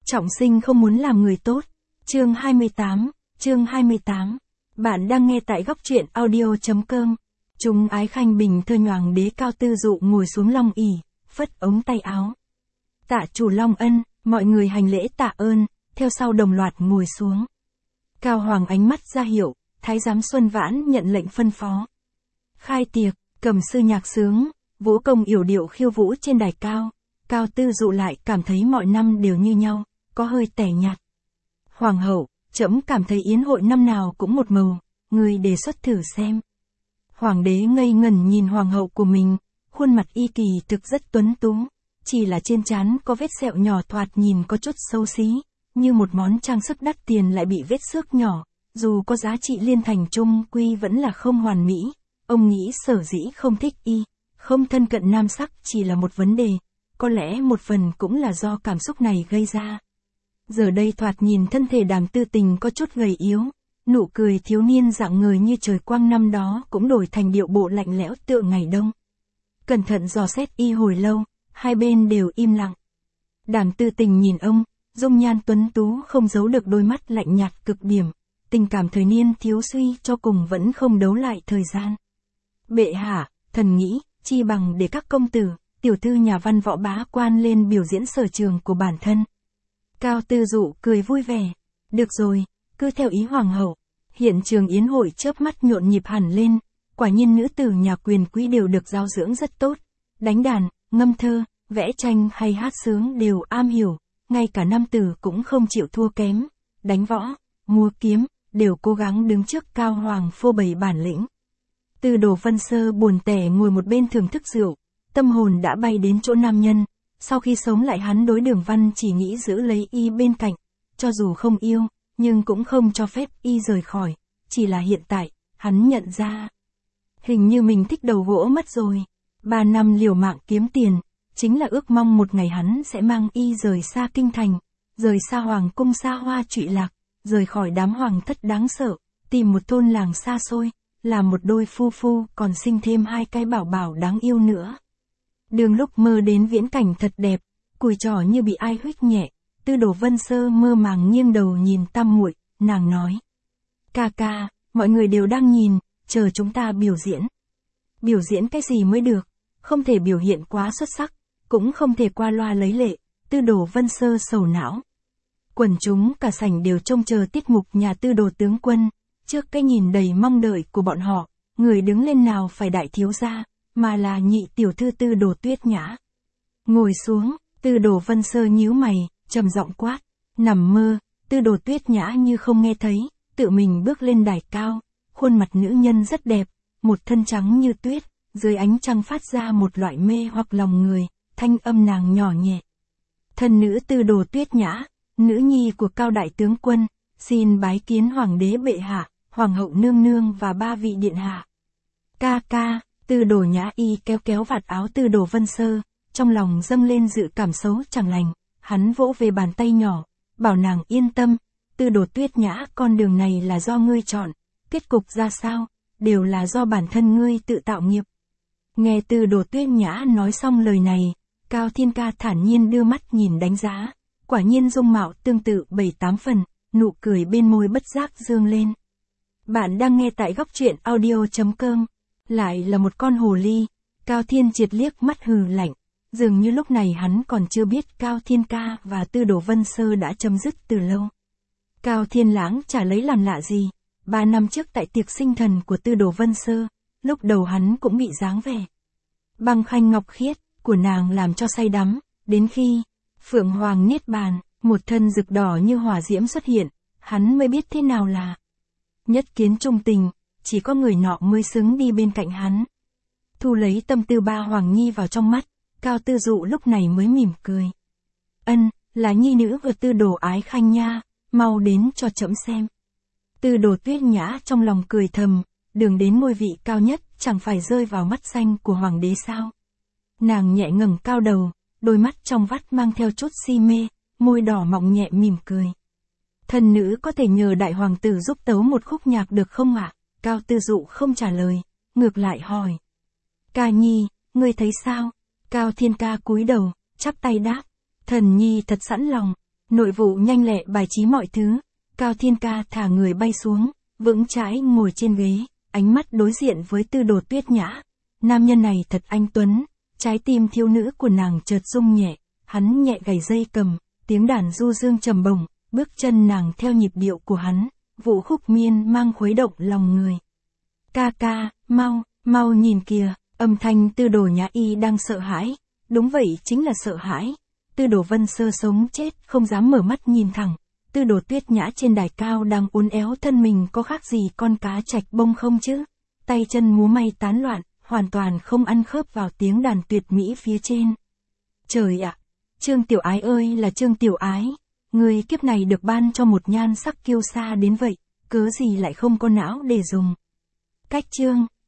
Trọng sinh không muốn làm người tốt. Chương 28. Bạn đang nghe tại góc truyện audio.com. Chúng ái khanh bình thơ nhoàng đế Cao Tư Dụ ngồi xuống long ỷ, phất ống tay áo. Tạ chủ long ân, mọi người hành lễ tạ ơn, theo sau đồng loạt ngồi xuống. Cao Hoàng ánh mắt ra hiệu, Thái giám Xuân Vãn nhận lệnh phân phó. Khai tiệc, cầm sư nhạc sướng, vũ công yểu điệu khiêu vũ trên đài cao. Cao Tư Dụ lại cảm thấy mọi năm đều như nhau, có hơi tẻ nhạt. Hoàng hậu, trẫm cảm thấy yến hội năm nào cũng một màu, người đề xuất thử xem. Hoàng đế ngây ngẩn nhìn hoàng hậu của mình, khuôn mặt y kỳ thực rất tuấn tú, chỉ là trên trán có vết sẹo nhỏ thoạt nhìn có chút xấu xí, như một món trang sức đắt tiền lại bị vết xước nhỏ, dù có giá trị liên thành chung quy vẫn là không hoàn mỹ. Ông nghĩ sở dĩ không thích y, không thân cận nam sắc chỉ là một vấn đề, có lẽ một phần cũng là do cảm xúc này gây ra. Giờ đây thoạt nhìn thân thể Đàm Tư Tình có chút gầy yếu, nụ cười thiếu niên rạng ngời như trời quang năm đó cũng đổi thành điệu bộ lạnh lẽo tựa ngày đông. Cẩn thận dò xét y hồi lâu, hai bên đều im lặng. Đàm Tư Tình nhìn ông, dung nhan tuấn tú không giấu được đôi mắt lạnh nhạt cực điểm, tình cảm thời niên thiếu suy cho cùng vẫn không đấu lại thời gian. Bệ hạ, thần nghĩ, chi bằng để các công tử, tiểu thư nhà văn võ bá quan lên biểu diễn sở trường của bản thân. Cao Tư Dụ cười vui vẻ. Được rồi, cứ theo ý hoàng hậu. Hiện trường yến hội chớp mắt nhộn nhịp hẳn lên, quả nhiên nữ tử nhà quyền quý đều được giáo dưỡng rất tốt. Đánh đàn, ngâm thơ, vẽ tranh hay hát sướng đều am hiểu, ngay cả nam tử cũng không chịu thua kém. Đánh võ, múa kiếm, đều cố gắng đứng trước cao hoàng phô bày bản lĩnh. Tư Đồ Vân Sơ buồn tẻ ngồi một bên thưởng thức rượu, tâm hồn đã bay đến chỗ nam nhân. Sau khi sống lại hắn đối Đường Văn chỉ nghĩ giữ lấy y bên cạnh, cho dù không yêu, nhưng cũng không cho phép y rời khỏi, chỉ là hiện tại, hắn nhận ra. Hình như mình thích đầu gỗ mất rồi, 3 năm liều mạng kiếm tiền, chính là ước mong một ngày hắn sẽ mang y rời xa kinh thành, rời xa hoàng cung xa hoa trụy lạc, rời khỏi đám hoàng thất đáng sợ, tìm một thôn làng xa xôi, làm một đôi phu phu còn sinh thêm 2 cái bảo bảo đáng yêu nữa. Đường lúc mơ đến viễn cảnh thật đẹp, cùi trỏ như bị ai huých nhẹ, Tư Đồ Vân Sơ mơ màng nghiêng đầu nhìn tam muội, nàng nói. Ca ca, mọi người đều đang nhìn, chờ chúng ta biểu diễn. Biểu diễn cái gì mới được, không thể biểu hiện quá xuất sắc, cũng không thể qua loa lấy lệ, Tư Đồ Vân Sơ sầu não. Quần chúng cả sảnh đều trông chờ tiết mục nhà Tư Đồ tướng quân, trước cái nhìn đầy mong đợi của bọn họ, người đứng lên nào phải đại thiếu gia, mà là nhị tiểu thư Tư Đồ Tuyết Nhã. Ngồi xuống, Tư Đồ Vân Sơ nhíu mày, trầm giọng quát, nằm mơ. Tư Đồ Tuyết Nhã như không nghe thấy, tự mình bước lên đài cao, khuôn mặt nữ nhân rất đẹp, một thân trắng như tuyết, dưới ánh trăng phát ra một loại mê hoặc lòng người, thanh âm nàng nhỏ nhẹ. Thân nữ Tư Đồ Tuyết Nhã, nữ nhi của Cao đại tướng quân, xin bái kiến hoàng đế bệ hạ, hoàng hậu nương nương và 3 vị điện hạ. Ca ca. Tư Đồ Nhã y kéo kéo vạt áo Tư Đồ Vân Sơ, trong lòng dâng lên dự cảm xấu chẳng lành, hắn vỗ về bàn tay nhỏ, bảo nàng yên tâm, Tư Đồ Tuyết Nhã, con đường này là do ngươi chọn, kết cục ra sao, đều là do bản thân ngươi tự tạo nghiệp. Nghe Tư Đồ Tuyết Nhã nói xong lời này, Cao Thiên Ca thản nhiên đưa mắt nhìn đánh giá, quả nhiên dung mạo tương tự 7-8 phần, nụ cười bên môi bất giác dương lên. Bạn đang nghe tại góc truyện audio.com. Lại là một con hồ ly, Cao Thiên Triệt liếc mắt hừ lạnh, dường như lúc này hắn còn chưa biết Cao Thiên Ca và Tư Đồ Vân Sơ đã chấm dứt từ lâu. Cao Thiên Lãng chả lấy làm lạ gì, 3 năm trước tại tiệc sinh thần của Tư Đồ Vân Sơ, lúc đầu hắn cũng bị dáng vẻ băng khanh ngọc khiết của nàng làm cho say đắm, đến khi Phượng Hoàng niết bàn, một thân rực đỏ như hỏa diễm xuất hiện, hắn mới biết thế nào là nhất kiến trung tình. Chỉ có người nọ mới xứng đi bên cạnh hắn. Thu lấy tâm tư 3 hoàng nhi vào trong mắt, Cao Tư Dụ lúc này mới mỉm cười. Ân, là nhi nữ của Tư Đồ ái khanh nha, mau đến cho trẫm xem. Tư Đồ Tuyết Nhã trong lòng cười thầm, đường đến ngôi vị cao nhất chẳng phải rơi vào mắt xanh của hoàng đế sao. Nàng nhẹ ngẩng cao đầu, đôi mắt trong vắt mang theo chút si mê, môi đỏ mọng nhẹ mỉm cười. Thần nữ có thể nhờ đại hoàng tử giúp tấu một khúc nhạc được không ạ? Cao Tư Dụ không trả lời, ngược lại hỏi. Ca nhi, ngươi thấy sao? Cao Thiên Ca cúi đầu, chắp tay đáp. Thần nhi thật sẵn lòng. Nội vụ nhanh lẹ bài trí mọi thứ, Cao Thiên Ca thả người bay xuống, vững chãi ngồi trên ghế, ánh mắt đối diện với Tư Đồ Tuyết Nhã. Nam nhân này thật anh tuấn, trái tim thiếu nữ của nàng chợt rung nhẹ, hắn nhẹ gảy dây cầm, tiếng đàn du dương trầm bổng, bước chân nàng theo nhịp điệu của hắn, vũ khúc miên mang khuấy động lòng người. Ca ca, mau nhìn kìa, âm thanh Tư Đồ Nhã Y đang sợ hãi, đúng vậy chính là sợ hãi. Tư Đồ Vân Sơ sống chết không dám mở mắt nhìn thẳng, Tư Đồ Tuyết Nhã trên đài cao đang uốn éo thân mình có khác gì con cá trạch bông không chứ, tay chân múa may tán loạn, hoàn toàn không ăn khớp vào tiếng đàn tuyệt mỹ phía trên. Trời ạ, Trương Tiểu Ái ơi là Trương Tiểu Ái, người kiếp này được ban cho một nhan sắc kiêu sa đến vậy, cớ gì lại không có não để dùng. Cách Trương